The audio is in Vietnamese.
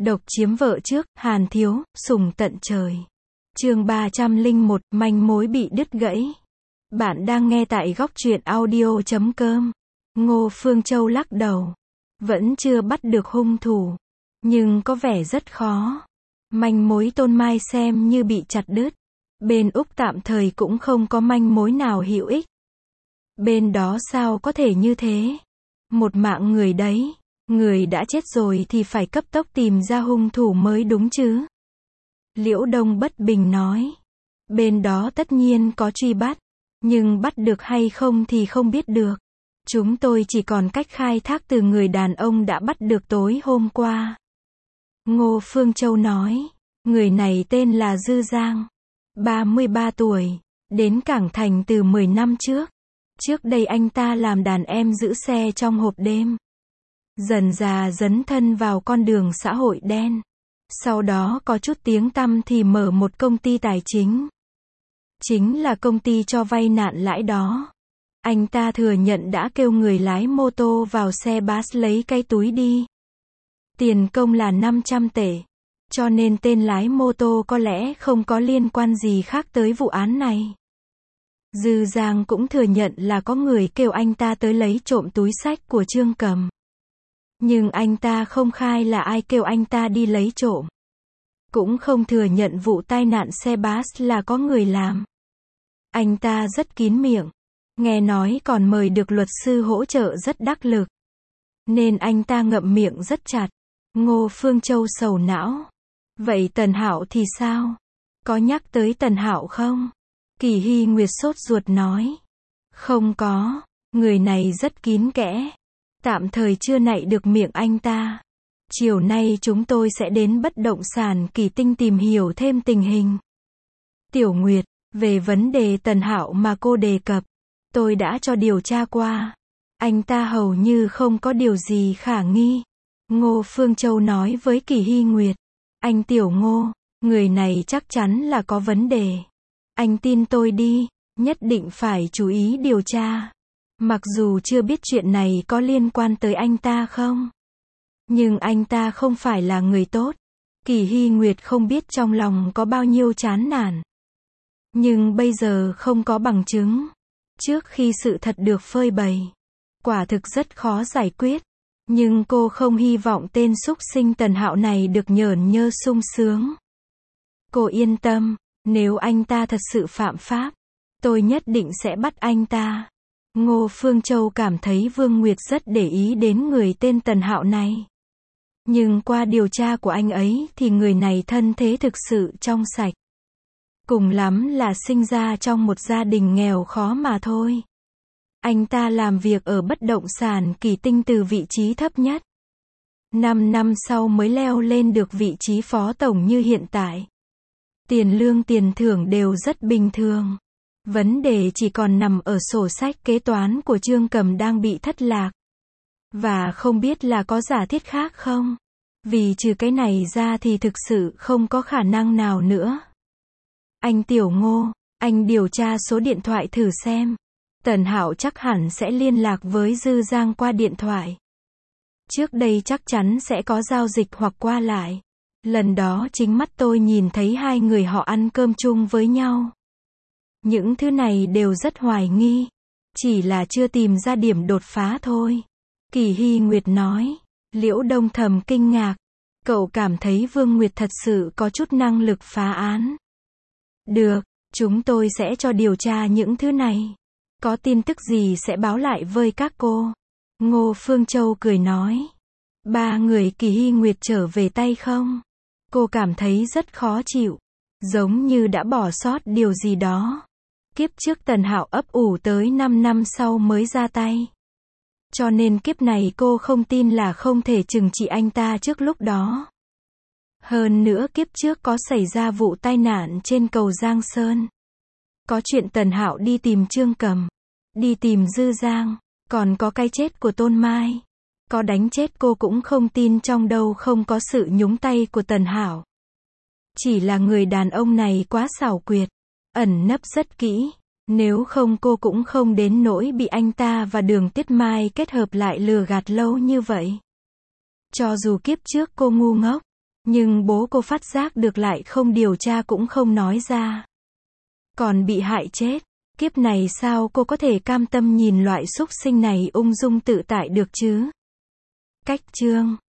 Độc chiếm vợ trước, Hàn Thiếu, sủng tận trời. Chương 301, manh mối bị đứt gãy. Bạn đang nghe tại góc truyện audio.com. Ngô Phương Châu lắc đầu. Vẫn chưa bắt được hung thủ. Nhưng có vẻ rất khó. Manh mối Tôn Mai xem như bị chặt đứt. Bên Úc tạm thời cũng không có manh mối nào hữu ích. Bên đó sao có thể như thế? Một mạng người đấy. Người đã chết rồi thì phải cấp tốc tìm ra hung thủ mới đúng chứ. Liễu Đông bất bình nói. Bên đó tất nhiên có truy bắt. Nhưng bắt được hay không thì không biết được. Chúng tôi chỉ còn cách khai thác từ người đàn ông đã bắt được tối hôm qua. Ngô Phương Châu nói. Người này tên là Dư Giang. 33 tuổi. Đến Cảng Thành từ 10 năm trước. Trước đây anh ta làm đàn em giữ xe trong hộp đêm. Dần dà dấn thân vào con đường xã hội đen. Sau đó có chút tiếng tăm thì mở một công ty tài chính. Chính là công ty cho vay nặng lãi đó. Anh ta thừa nhận đã kêu người lái mô tô vào xe bus lấy cái túi đi. Tiền công là 500 tệ. Cho nên tên lái mô tô có lẽ không có liên quan gì khác tới vụ án này. Dư Giang cũng thừa nhận là có người kêu anh ta tới lấy trộm túi xách của Trương Cầm. Nhưng anh ta không khai là ai kêu anh ta đi lấy trộm. Cũng không thừa nhận vụ tai nạn xe bus là có người làm. Anh ta rất kín miệng. Nghe nói còn mời được luật sư hỗ trợ rất đắc lực. Nên anh ta ngậm miệng rất chặt. Ngô Phương Châu sầu não. Vậy Tần Hạo thì sao? Có nhắc tới Tần Hạo không? Kỳ Hy Nguyệt sốt ruột nói. Không có. Người này rất kín kẽ. Tạm thời chưa nạy được miệng anh ta. Chiều nay chúng tôi sẽ đến bất động sản Kỳ Tinh tìm hiểu thêm tình hình. Tiểu Nguyệt, về vấn đề Tần Hạo mà cô đề cập, tôi đã cho điều tra qua. Anh ta hầu như không có điều gì khả nghi. Ngô Phương Châu nói với Kỳ Hy Nguyệt. Anh Tiểu Ngô, người này chắc chắn là có vấn đề. Anh tin tôi đi, nhất định phải chú ý điều tra. Mặc dù chưa biết chuyện này có liên quan tới anh ta không. Nhưng anh ta không phải là người tốt. Kỳ Hy Nguyệt không biết trong lòng có bao nhiêu chán nản. Nhưng bây giờ không có bằng chứng. Trước khi sự thật được phơi bày. Quả thực rất khó giải quyết. Nhưng cô không hy vọng tên xúc sinh Tần Hạo này được nhởn nhơ sung sướng. Cô yên tâm, nếu anh ta thật sự phạm pháp, tôi nhất định sẽ bắt anh ta. Ngô Phương Châu cảm thấy Vương Nguyệt rất để ý đến người tên Tần Hạo này. Nhưng qua điều tra của anh ấy thì người này thân thế thực sự trong sạch. Cùng lắm là sinh ra trong một gia đình nghèo khó mà thôi. Anh ta làm việc ở bất động sản Kỳ Tinh từ vị trí thấp nhất. 5 năm sau mới leo lên được vị trí phó tổng như hiện tại. Tiền lương tiền thưởng đều rất bình thường. Vấn đề chỉ còn nằm ở sổ sách kế toán của Trương Cầm đang bị thất lạc. Và không biết là có giả thiết khác không? Vì trừ cái này ra thì thực sự không có khả năng nào nữa. Anh Tiểu Ngô, anh điều tra số điện thoại thử xem. Tần Hạo chắc hẳn sẽ liên lạc với Dư Giang qua điện thoại. Trước đây chắc chắn sẽ có giao dịch hoặc qua lại. Lần đó chính mắt tôi nhìn thấy hai người họ ăn cơm chung với nhau. Những thứ này đều rất hoài nghi. Chỉ là chưa tìm ra điểm đột phá thôi. Kỳ Hy Nguyệt nói. Liễu Đông thầm kinh ngạc. Cậu cảm thấy Vương Nguyệt thật sự có chút năng lực phá án. Được, chúng tôi sẽ cho điều tra những thứ này. Có tin tức gì sẽ báo lại với các cô. Ngô Phương Châu cười nói. 3 người Kỳ Hy Nguyệt trở về tay không? Cô cảm thấy rất khó chịu. Giống như đã bỏ sót điều gì đó. Kiếp trước Tần Hạo ấp ủ tới 5 năm sau mới ra tay. Cho nên kiếp này cô không tin là không thể trừng trị anh ta trước lúc đó. Hơn nữa kiếp trước có xảy ra vụ tai nạn trên cầu Giang Sơn. Có chuyện Tần Hạo đi tìm Trương Cầm. Đi tìm Dư Giang. Còn có cái chết của Tôn Mai. Có đánh chết cô cũng không tin trong đâu không có sự nhúng tay của Tần Hạo. Chỉ là người đàn ông này quá xảo quyệt. Ẩn nấp rất kỹ. Nếu không cô cũng không đến nỗi bị anh ta và Đường Tuyết Mai kết hợp lại lừa gạt lâu như vậy. Cho dù kiếp trước cô ngu ngốc, Nhưng bố cô phát giác được lại không điều tra cũng không nói ra. Còn bị hại chết. Kiếp này sao cô có thể cam tâm nhìn loại súc sinh này ung dung tự tại được chứ? Cách chương